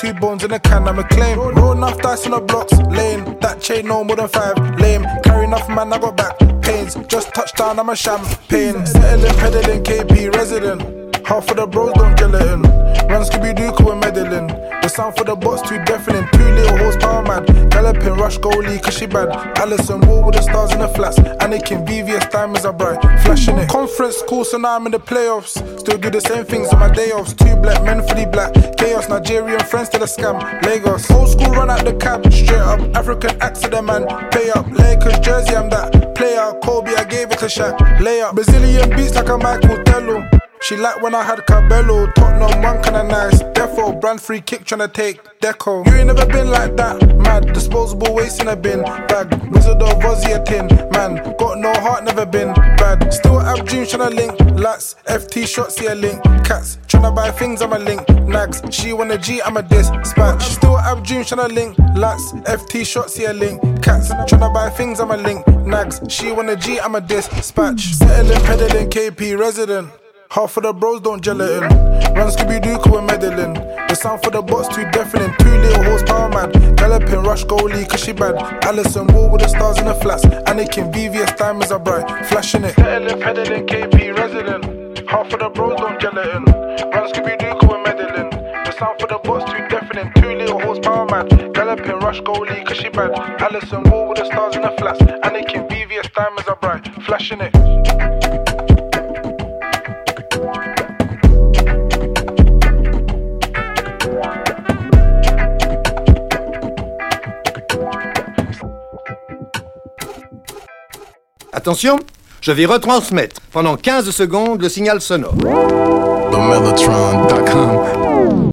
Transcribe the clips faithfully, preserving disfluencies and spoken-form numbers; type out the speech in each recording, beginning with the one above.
Two bones in a can, I'm a claim. Roll enough dice on the blocks, lane. That chain no more than five, lame. Carry enough man, I got back pains. Just touchdown, I'm a champagne. Settling, peddling, K P resident. Half of the bros don't gelatin. Run Scooby-Doo, we're meddling. The sound for the bots too deafening. Two little horsepower man. Galloping, rush goalie, cause she bad. Allison Wall with the stars in the flats. Anakin, V V S diamonds are bright. Flashing it. Conference cool, so now I'm in the playoffs. Still do the same things on my day offs. Two black men for the black. Chaos, Nigerian friends to the scam. Lagos. Old school run out the cab. Straight up, African accident man. Pay up, Lakers jersey, I'm that. Play out, Kobe, I gave it to Shaq. Lay up, Brazilian beats like a Michael Tello. She like when I had Cabello, Tottenham one kinda nice. Defo, brand free kick tryna take Deco. You ain't never been like that, mad. Disposable waste in a bin bag. Wizard of Ozzy a tin, man. Got no heart, never been bad. Still have dreams tryna link lats. F T shots, see a link. Cats tryna buy things, I'm a link. Nags, she want a G, I'm a dispatch. Still have dreams tryna link lats. F T shots, see a link. Cats tryna buy things, I'm a link. Nags, she want a G, I'm a dispatch. Settling, peddling, K P resident. Half of the bros don't gelatin. Run Scooby-Doo, we're meddling. The sound for the bots too deafening. Two little horsepower man. Galloping, rush goalie, cause she bad. Allison Wall with the stars in the flats. Anakin, V V S diamonds are bright. Flashing it. Settling, peddling, K P resident. Half of the bros don't gelatin. Run Scooby-Doo, we're meddling. The sound for the bots too deafening. Two little horsepower man. Galloping, rush goalie, cause she bad. Allison Wall with the stars in the flats. Anakin, V V S diamonds are bright. Flashing it. Attention, je vais retransmettre pendant quinze secondes le signal sonore. the mellotron dot com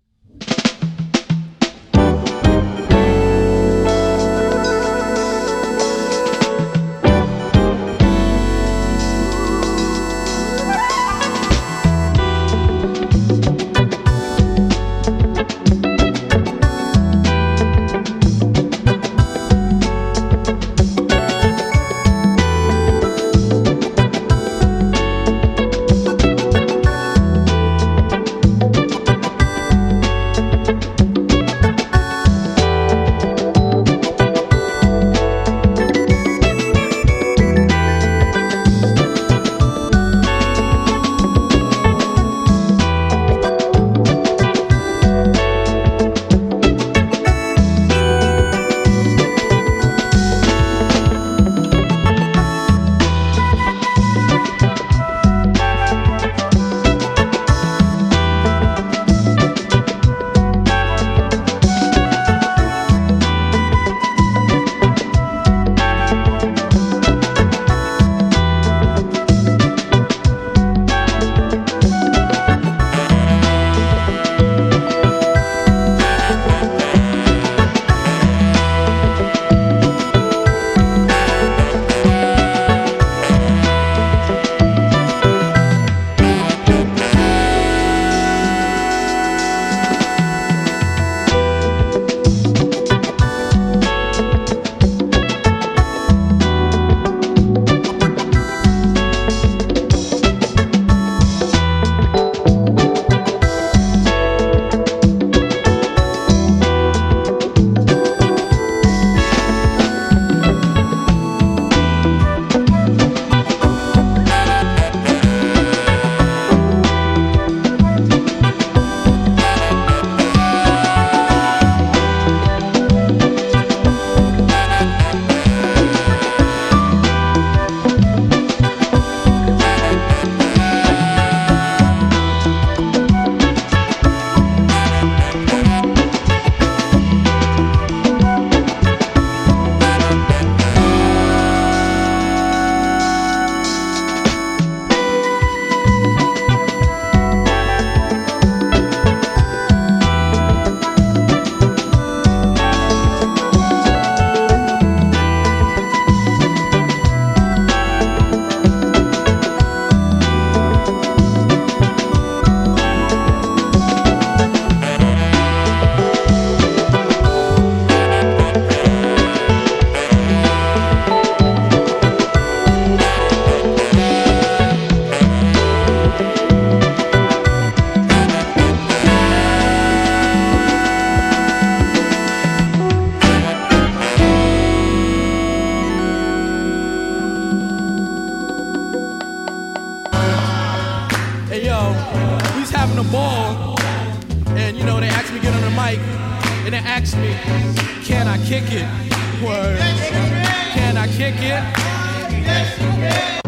mic and they ask me, can I kick it? Word. Can I kick it? Yes, you can.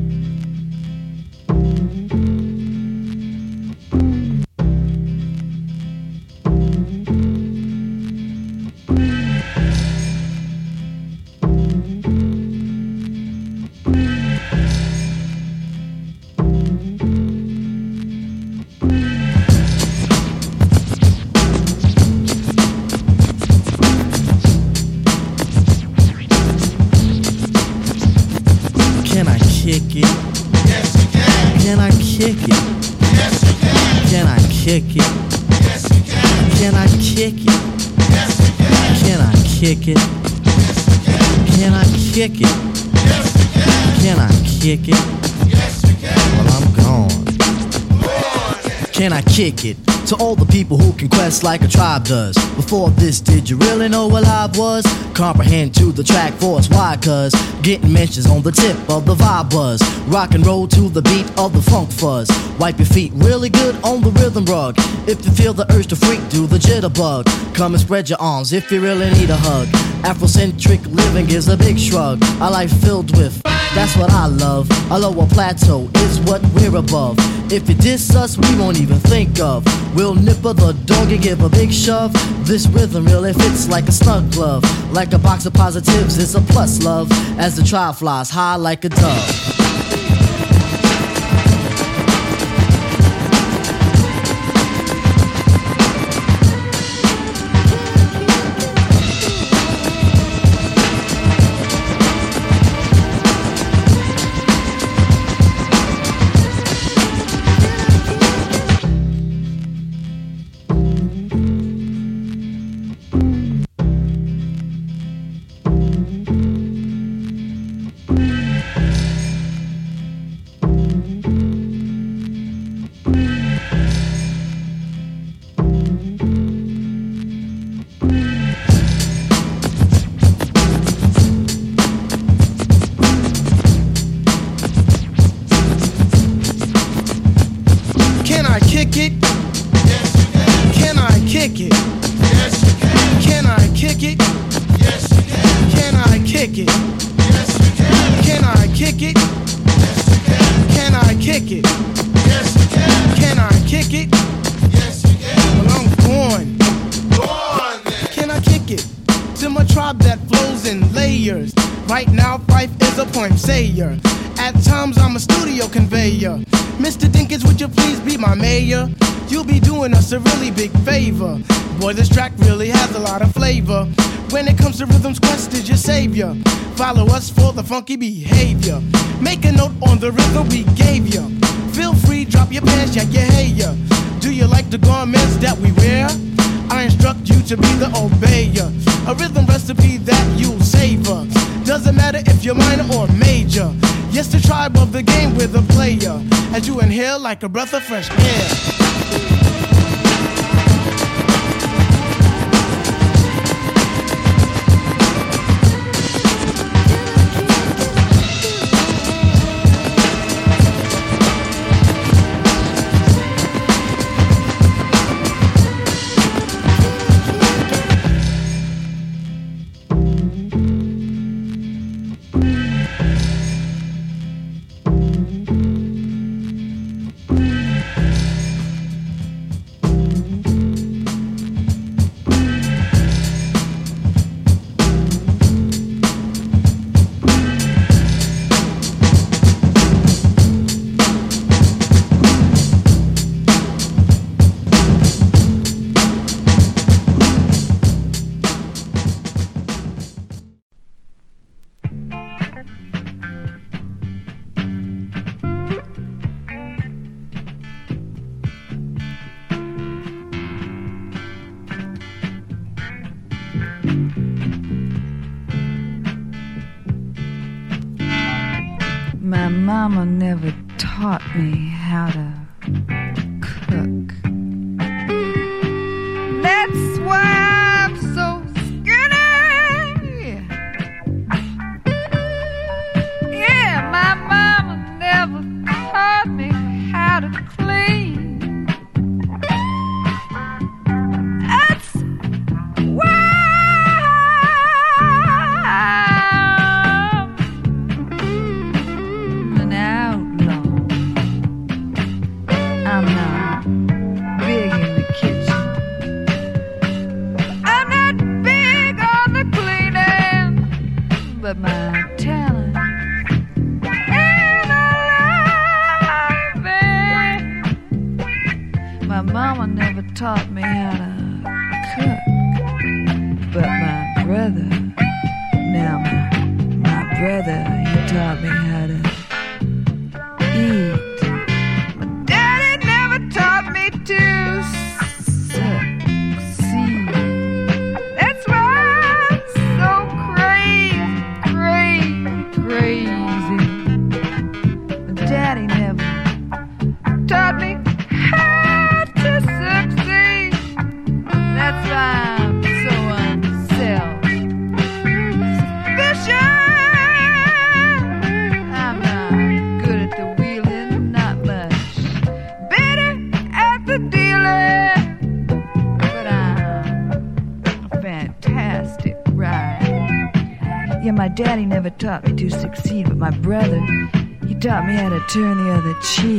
Kick it? Yes, you can. Can I kick it? Yes, you can. Can I kick it? Yes, you can. Can I kick it? Yes, you can. Can I kick it? Yes, you can. Can I kick it? Yes, you can. Can I kick it? Yes, you can. Well, I'm gone. Can I kick it? To all the people who can quest like a tribe does. Before this, did you really know what live was? Comprehend to the track force, why? Cause getting mentions on the tip of the vibe buzz. Rock and roll to the beat of the funk fuzz. Wipe your feet really good on the rhythm rug. If you feel the urge to freak, do the jitterbug. Come and spread your arms if you really need a hug. Afrocentric living is a big shrug. A life filled with, that's what I love. A lower plateau is what we're above. If you diss us, we won't even think of. We'll nipper the dog and give a big shove. This rhythm really fits like a snug glove. Like a box of positives, it's a plus love. As the tribe flies high like a dove. At times I'm a studio conveyor. Mister Dinkins, would you please be my mayor? You'll be doing us a really big favor. Boy, this track really has a lot of flavor. When it comes to rhythms, Quest is your savior. Follow us for the funky behavior. Make a note on the rhythm we gave you. Feel free, drop your pants, yank your hair. Do you like the garments that we wear? I instruct you to be the obeyer. A rhythm recipe that you'll savor. Doesn't matter if you're minor or major. Yes, the tribe of the game with a player. As you inhale like a breath of fresh air. My mama never taught me how to cook. That's why I'm so skinny. Yeah, my mama never taught me how to clean. That's but my talent is alive. My mama never taught me how to cook, but my brother, now my, my brother, he taught me how to eat. My daddy never taught me to succeed. That's why I'm so crazy, crazy, crazy. My daddy never taught me how to succeed. That's why I'm so unselfish. I'm not good at the wheeling, not much better at the dealing, but I'm a fantastic rider. Yeah, my daddy never taught me to succeed, but my brother, he taught me how to turn the other cheek.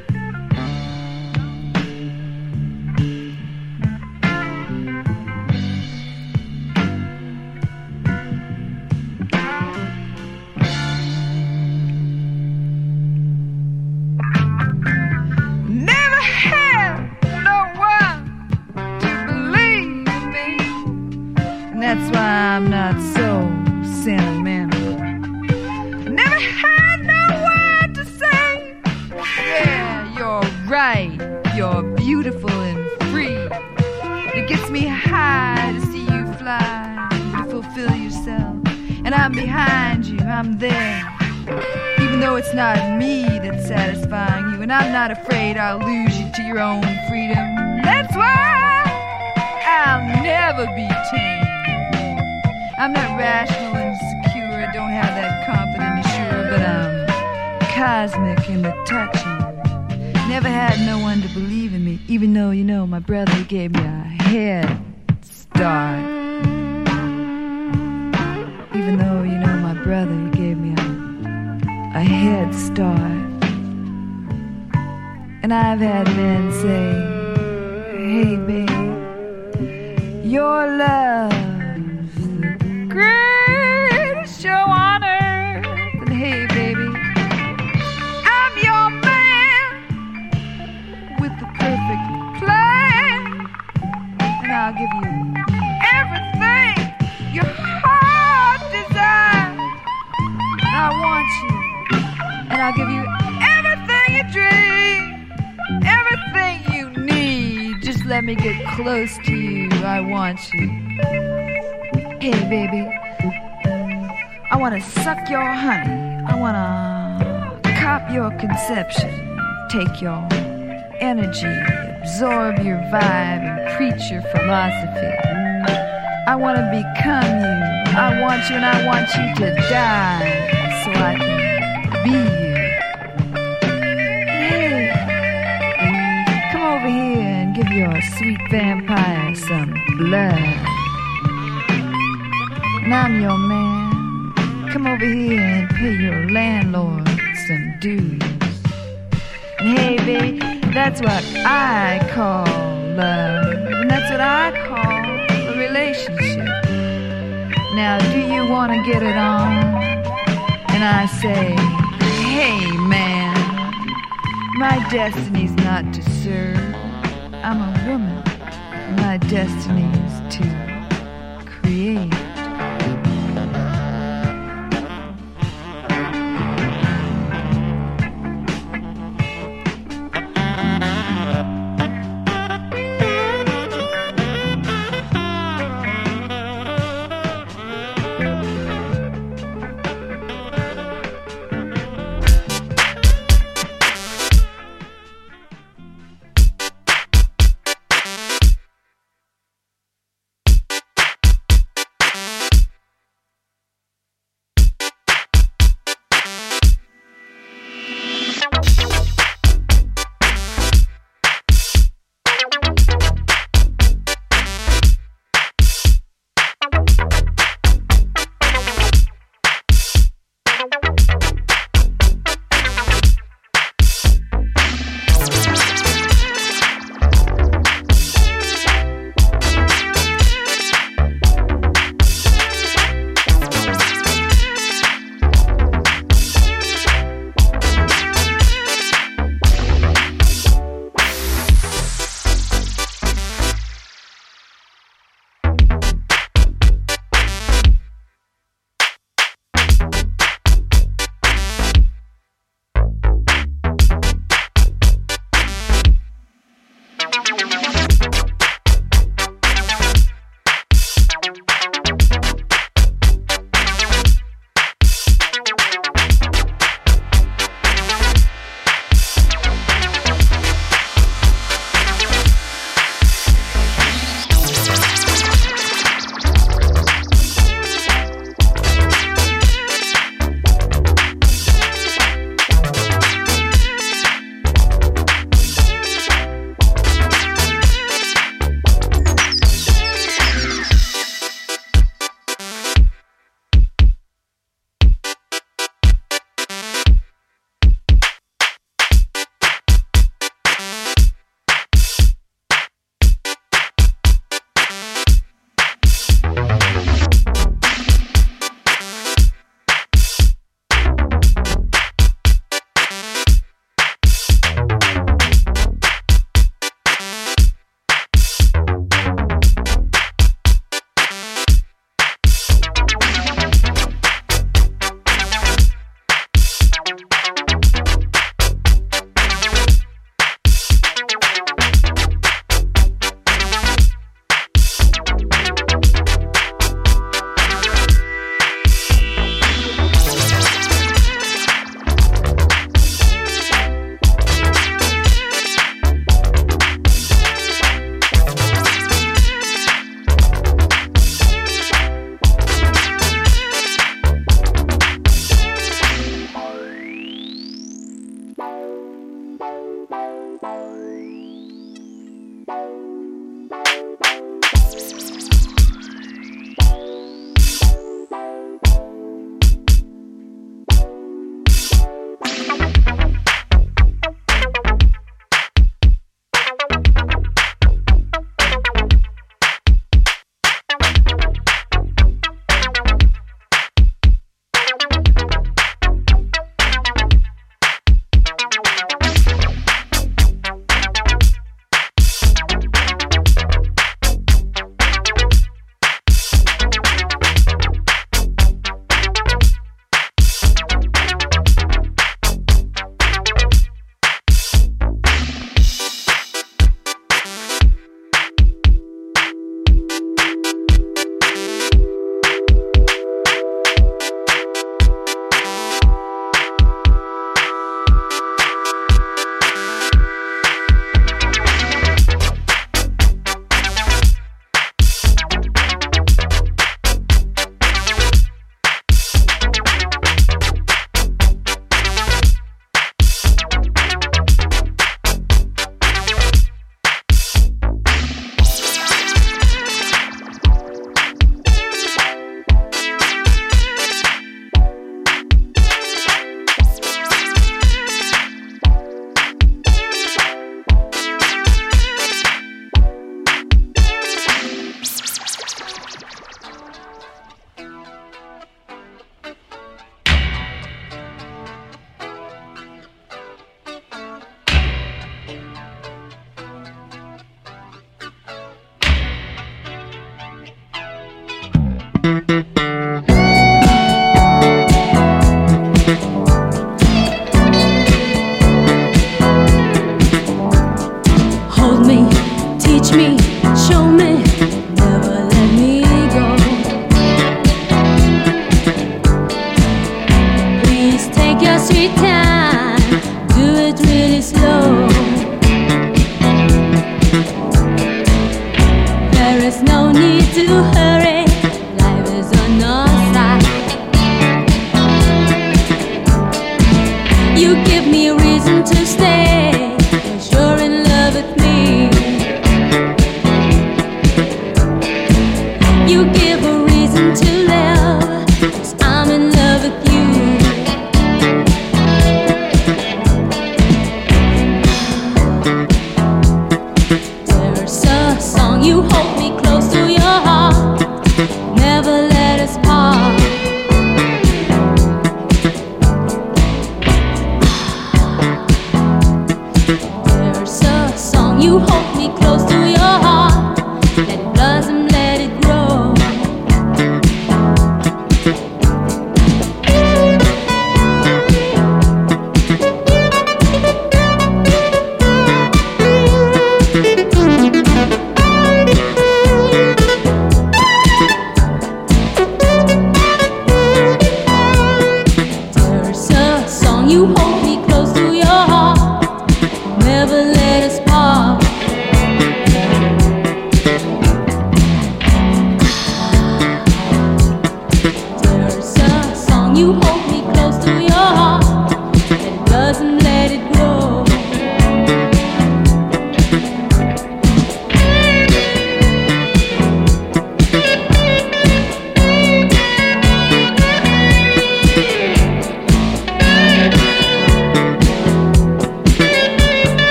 Never had no one to believe in me, and that's why I'm not so sentimental. Never had no one to say, yeah, you're right, you're beautiful and free. It gets me high to see you fly, to fulfill yourself, and I'm behind you, I'm there. Even though it's not me that's satisfying you, and I'm not afraid I'll lose you to your own freedom. That's why I'll never be tamed. I'm not rational and secure, I don't have that confident assure, but I'm cosmic in the touching. Never had no one to believe in me, even though, you know, my brother, he gave me a head start. Even though, you know, my brother, he gave me a a head start. And I've had men say, hey babe, your love's the greatest show on earth. And hey baby, I'm your man with the perfect plan, and I'll give you everything your heart desires. I want you, and I'll give you everything you dream, everything you need. Just let me get close to you. I want you. Hey, baby, I want to suck your honey. I want to cop your conception, take your energy, absorb your vibe, and preach your philosophy. I want to become you. I want you, and I want you to die so I can be you. Hey, come over here and give your sweet vampire some blood. And I'm your man. Come over here and pay your landlord some dues. And hey, baby, that's what I call love. And that's what I call a relationship. Now, do you want to get it on? And I say, hey man, my destiny's not to serve. I'm a woman. My destiny is to create.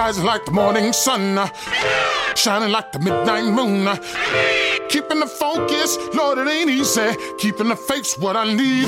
rising like the morning sun, shining like the midnight moon. Keeping the focus, Lord, it ain't easy. Keeping the faith's what I need.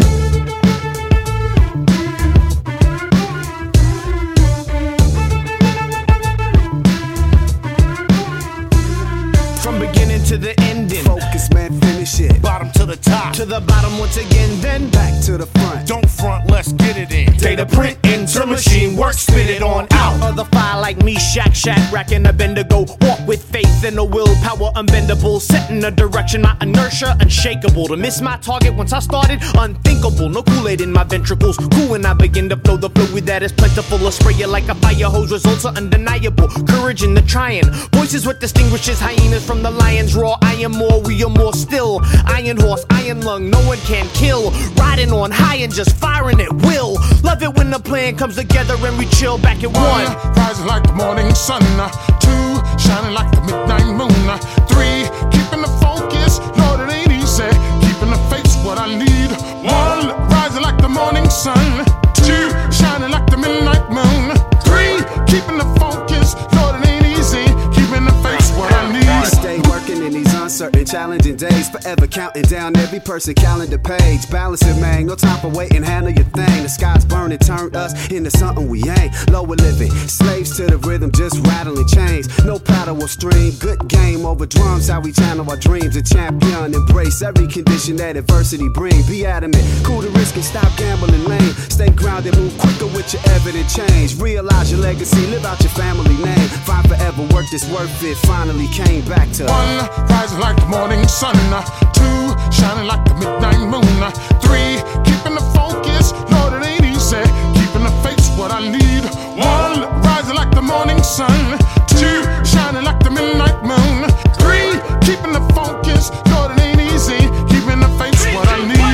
From beginning to the ending. Focus, man, finish it. Bottom to the top. To the bottom once again, then back to the front. Don't front, let's get it in. Data print into machine work, spit it on out of the fire like me, Shack, Shadrach, and Abednego. Walk with faith and a willpower unbendable. Setting a direction, my inertia unshakable. To miss my target once I started, unthinkable. No Kool-Aid in my ventricles. Cool when I begin to flow the fluid that is plentiful. A spray you like a fire hose, results are undeniable. Courage in the trying. Voices what distinguishes hyenas from the lions. Raw, I am more, we are more still. Iron horse, iron lung, no one can kill. Riding on high and just firing at will. Love it when the plan comes together and we chill back at one. One, rising like the morning sun. Two, shining like the midnight moon. Three, keeping the focus, Lord, it ain't easy. Keeping the faith's what I need. One, rising like the morning sun. Two, shining like the midnight moon. Three, keeping the focus, Lord, it ain't easy. Keeping the faith's what I need. Stay working in these uncertain, challenging days. Forever counting down every person calendar page. Balance it, man, no time for waiting, handle your thing. The sky's burning, turned us into something we ain't. Lower living, slaves to the rhythm, just rattling chains. No paddle or stream, good game over drums. How we channel our dreams, a champion. Embrace every condition that adversity brings. Be adamant, cool to risk and stop gambling lame. Stay grounded, move quicker with your evident change. Realize your legacy, live out your family name. Find forever work that's worth it, finally came back to one, rising like the morning sun. Two, shining like the midnight moon. Three, keeping the focus, Lord, it ain't easy. Keeping the faith's what I need. One, rising like the morning sun. Two, shining like the midnight moon. Three, keeping the focus, Lord, it ain't easy. Keeping the faith's what I need.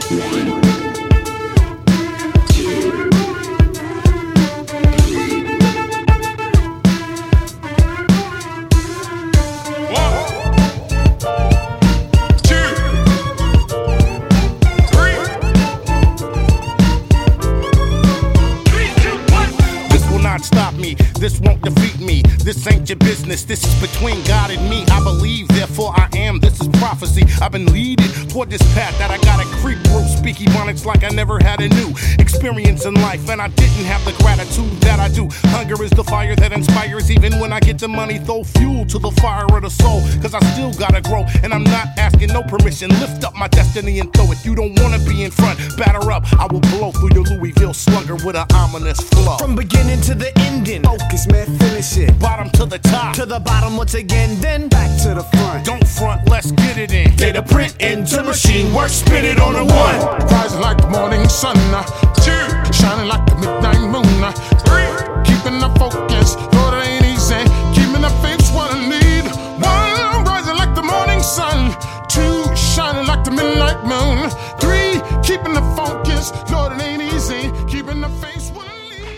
Stop me, this won't defeat me. This ain't your business, this is between God and me. I believe, therefore I am, this is prophecy. I've been leading toward this path that I gotta creep through. Speak Ebonics like I never had a new experience in life, and I didn't have the gratitude that I do. Hunger is the fire that inspires. Even when I get the money, throw fuel to the fire of the soul. Cause I still gotta grow, and I'm not asking no permission. Lift up my destiny and throw it. You don't wanna be in front, batter up. I will blow through your Louisville slugger with an ominous flow. From beginning to the ending. Focus, man, finish it. Bottom to the top. To the bottom once again, then back to the front. Don't front, let's get it in. Data print into machine work, spit it on a one. Rising like the morning sun. Two, shining like the midnight moon. Three, keeping the focus, Lord, it ain't easy. Keeping the faith's what I need. One, rising like the morning sun. Two, shining like the midnight moon. Three, keeping the focus, Lord, it ain't easy. Keeping the faith's what I need.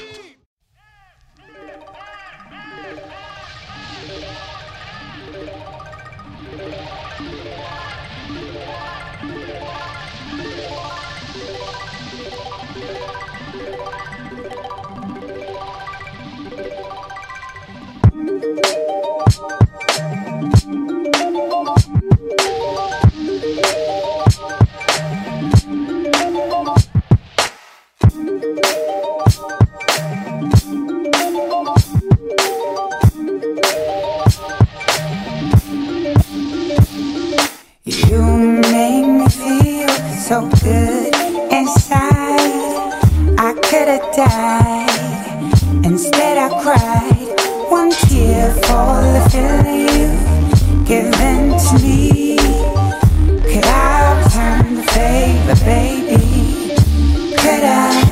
So good inside, I could've died. Instead I cried one tear for the feeling you've given to me. Could I return the favor, baby? Could I?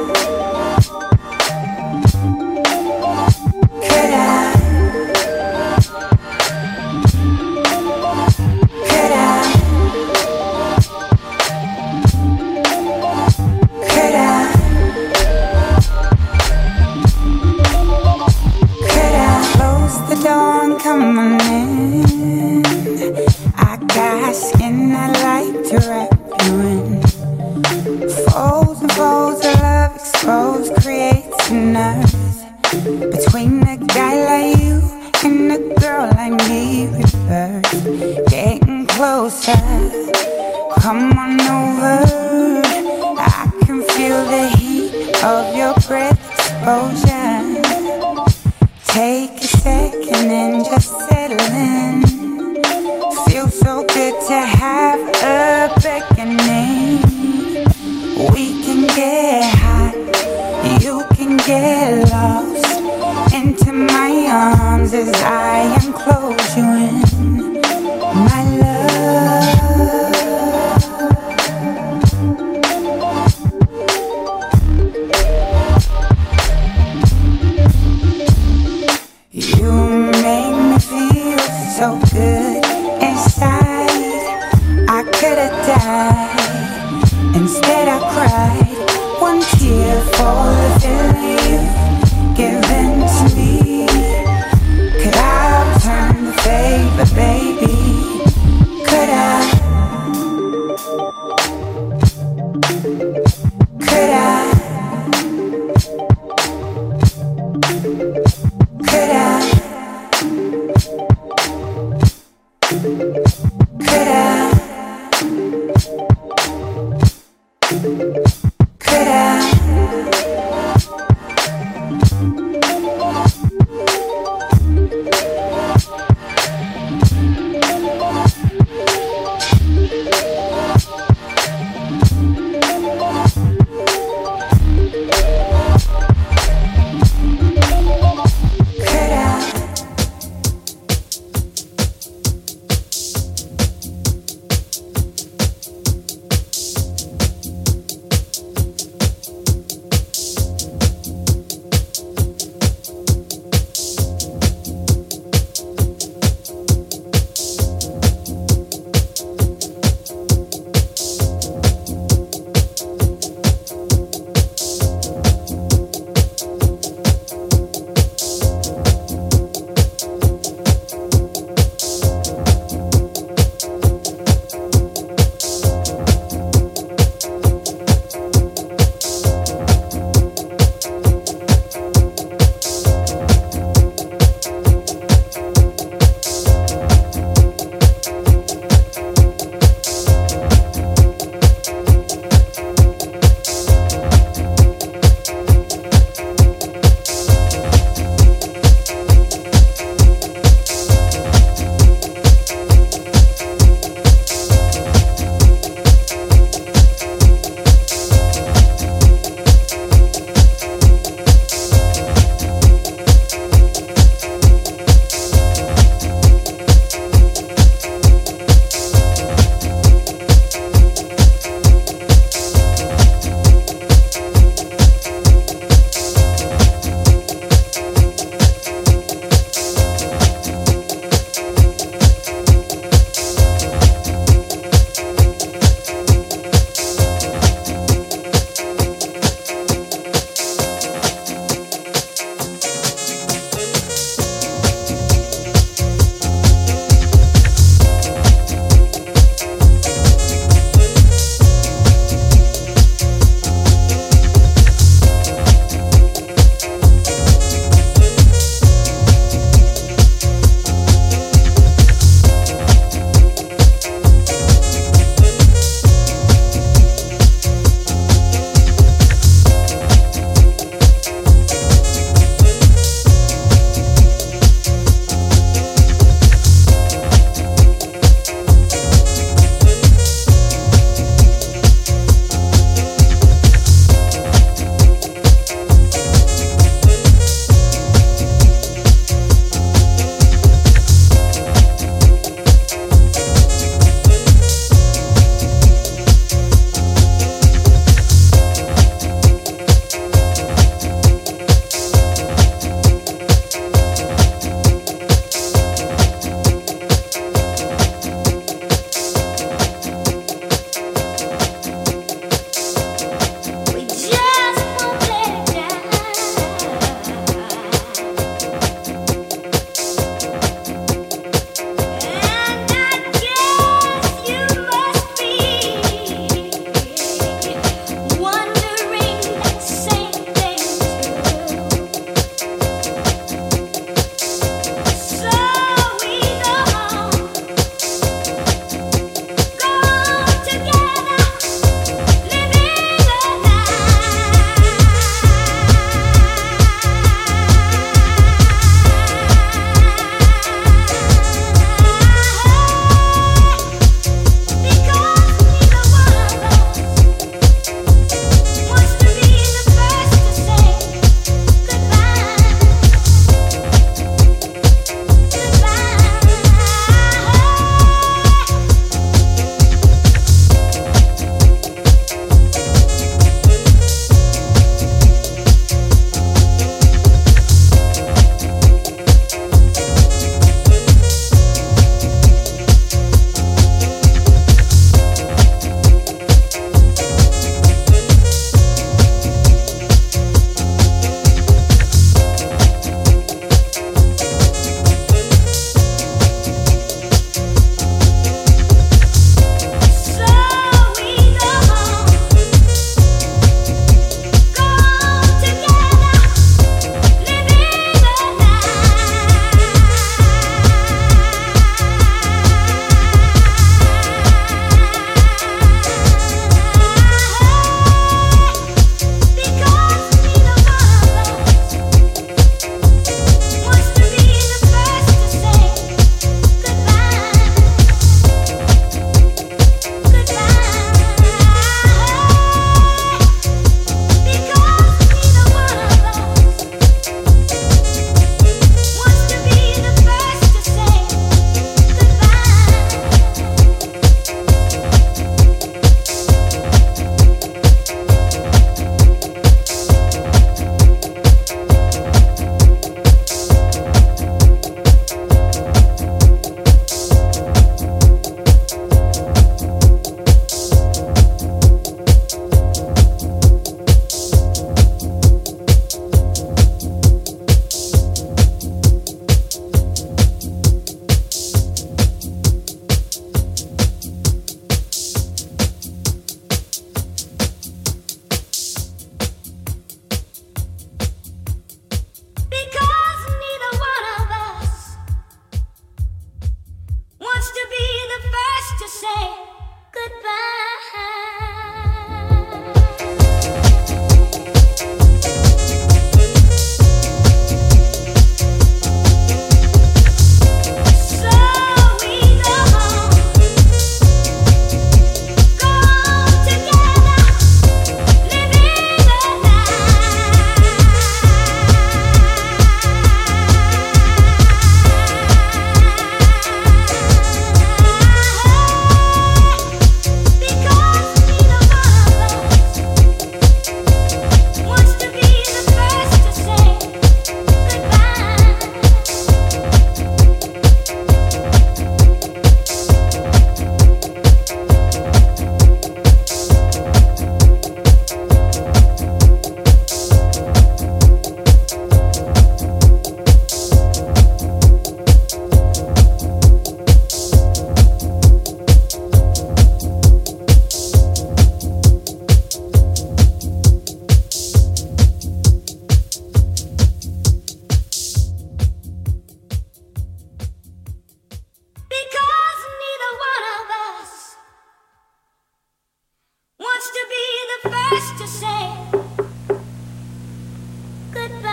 Could I? Could I? The dawn coming in. I got skin I like to wrap you in. guy like you and a girl like me reverse, getting closer. Come on over. I can feel the heat of your breath exposure. Take a second and just settle in. Feels so good to have a beckoning. We can get hot, you can get lost into my arms as I enclose you in my love. You make me feel so good inside. I could have died, instead I cried. One tear for the feeling you've given to me. Could I return the favor, baby? Could I? Could I? Could I?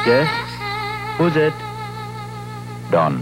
Yes? Who's it? Don.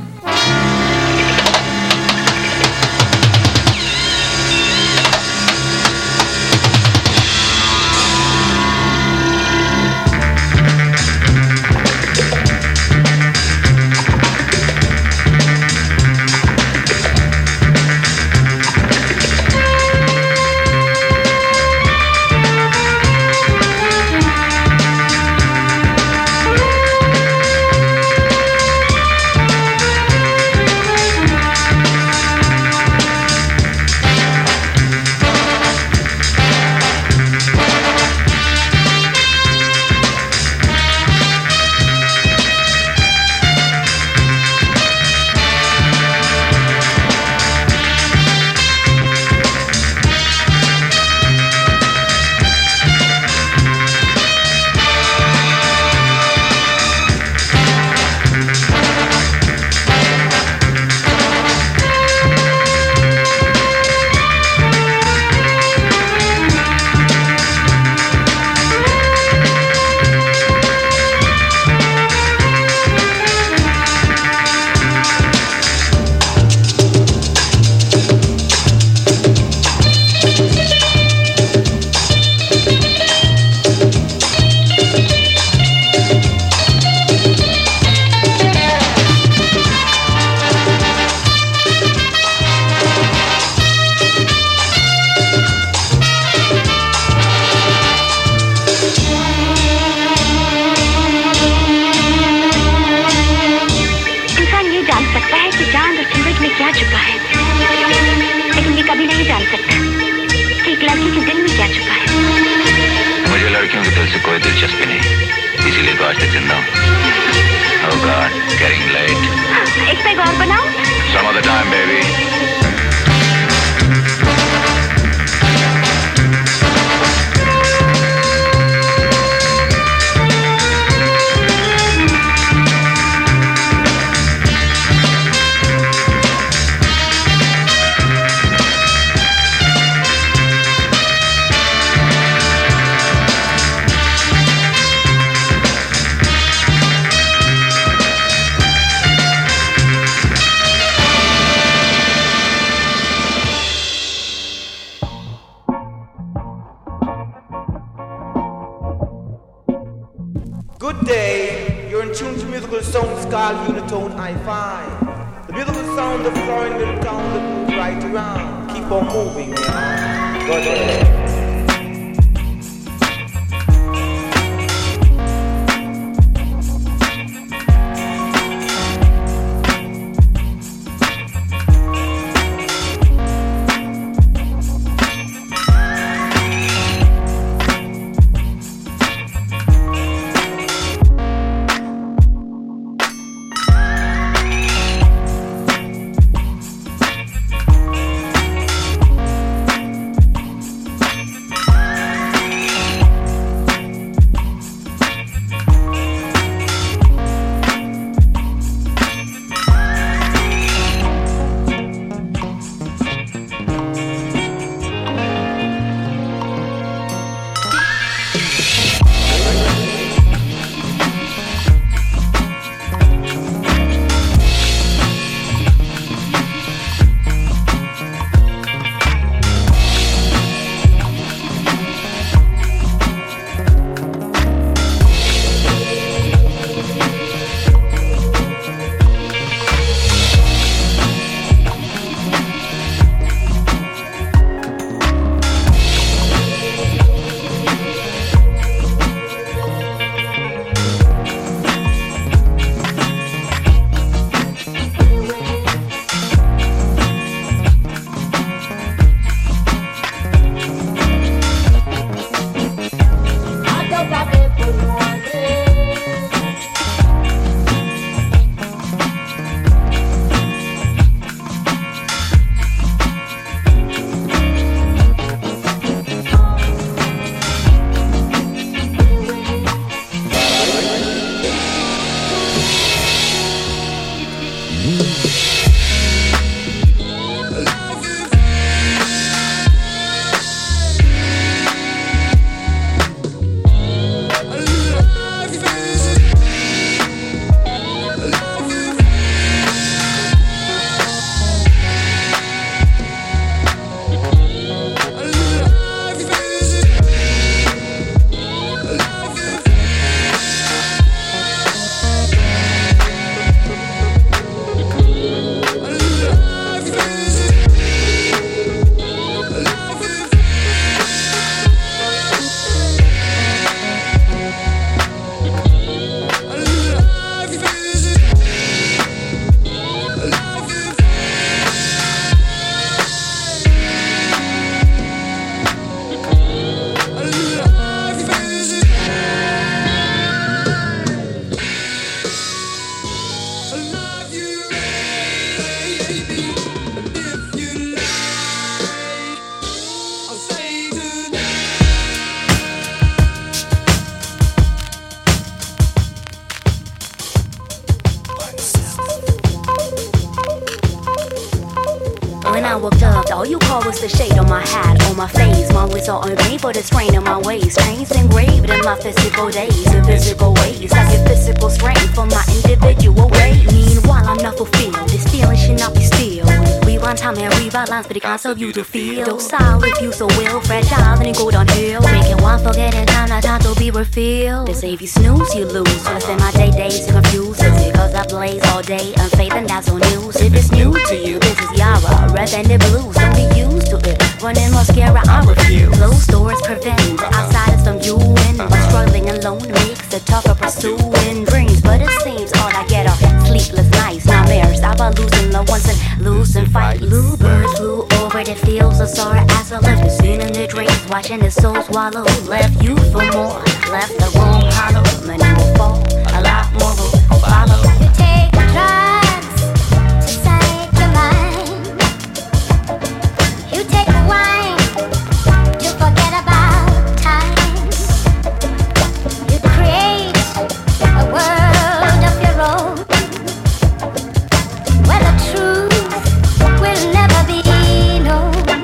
I walked up, all you called was the shade on my hat, on my face. My words are unpaid for the strain on my ways. Chains engraved in my physical days, in physical ways. I get physical strength from my individual ways. Meanwhile, I'm not fulfilled. This feeling should not be still. Rewind time and rewrite lines, but it can't serve you to feel. Docile if you so will, fragile, then it go downhill. Making one forgetting time, not time to be refilled. They say if you snooze, you lose. So I spend my day days to confuse. It's because I blaze all day, unfaith and that's on news. If it's new to you, this is Yara, red and the blues. Don't be used to it. Running mascara, I refuse. Closed doors prevent the outsiders from you in. But struggling alone makes it tougher pursuing dreams. But it seems all I get are sleepless nights, nightmares about losing loved ones and losing fights. Bluebirds flew over the fields of sorrow as I left the scene in the dreams, watching the soul swallow. Left you for more, left the room hollow. Many will fall, a lot more will follow. You take drugs to save your mind. You take wine to forget about time. You create a world of your own, where the truth will never be known.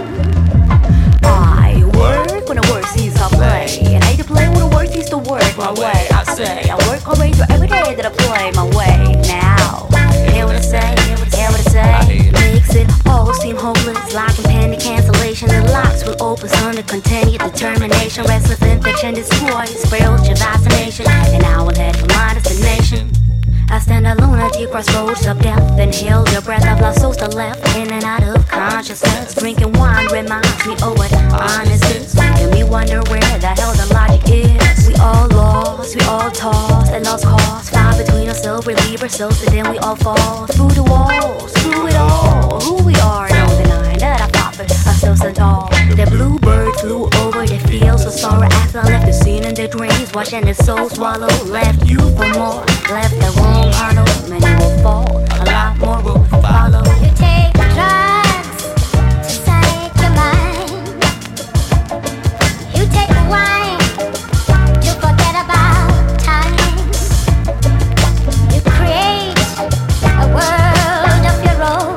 I work when the word seems to play, and I hate to play when the word seems to work my way. I say I work already for every day that I play my way. Now, hear what I say, hear what I say. Makes it all seem hopeless, like impending cancellation. The locks will open, son, to continue determination. Restless infection destroys spiritual vaccination, and I will head for my destination. I stand alone at the crossroads of death, inhale the breath of lost souls to left, in and out of consciousness. Drinking wine reminds me of what honest is, making me wonder where the hell the logic is. We all lost, we all tossed and lost cause. Fight between ourselves, relieve ourselves, and then we all fall through the walls, through it all. Who we are, no denying that I fought for ourselves and all. The bluebird flew over the fields of sorrow as I left the scene in the dreams, watching the soul swallow. Left you for more, left the room hollow. Many will fall, a lot more will follow. You take drugs to save your mind. You take wine to forget about time. You create a world of your own,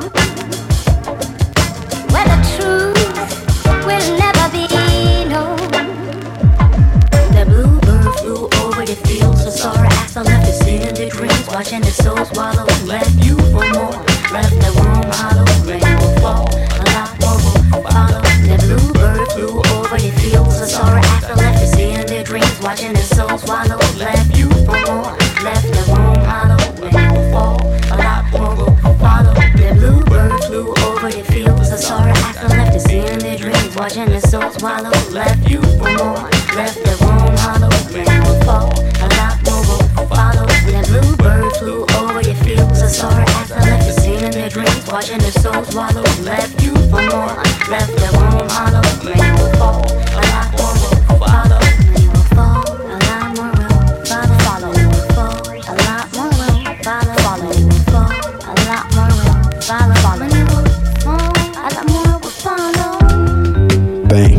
where the truth will never be known. The bluebird flew over the fields of sorrow as I left the scene in the dreams, watching the soul swallow. Left you for more, left the room hollow. Many will fall, a lot more will follow. The bluebird flew over the fields of sorrow as I left the scene in the dreams, watching the soul swallow. Left you for more, left the room hollow. Many will fall, a lot more will follow. The bluebird flew over the fields of sorrow as I left the scene in the dreams, watching the soul swallow. Left you for more, left the room hollow. Many will fall, a lot more will follow. The bluebird flew over the fields of sorrow as I left the scene in their dreams, watching the soul swallow. Left you for more, left the room hollow. Many will fall, a lot more will follow. Many will fall, a lot more will follow. Follow will fall, a lot more will follow. Follow will fall, a lot more will follow. Follow many will fall, a lot more will follow. Bang.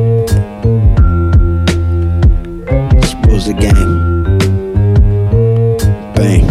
Suppose the game. Bang.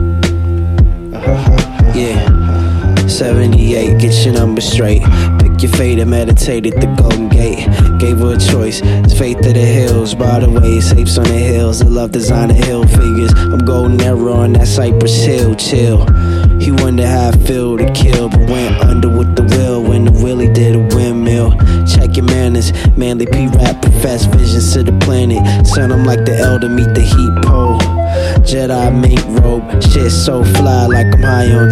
Yeah. seventy-eight, get your number straight. Pick your fate and meditate at the Golden Gate. Gave her a choice, it's faith to the hills. By the way, safes on the hills. I love designer hill figures. I'm golden era on that Cypress Hill, chill. He wondered how I feel to kill, but went under with the will when the Willie did a windmill. Check your manners, manly P-rap, profess visions to the planet. Son, I'm like the elder, meet the heat pole. Jedi mink robe, shit so fly like I'm high on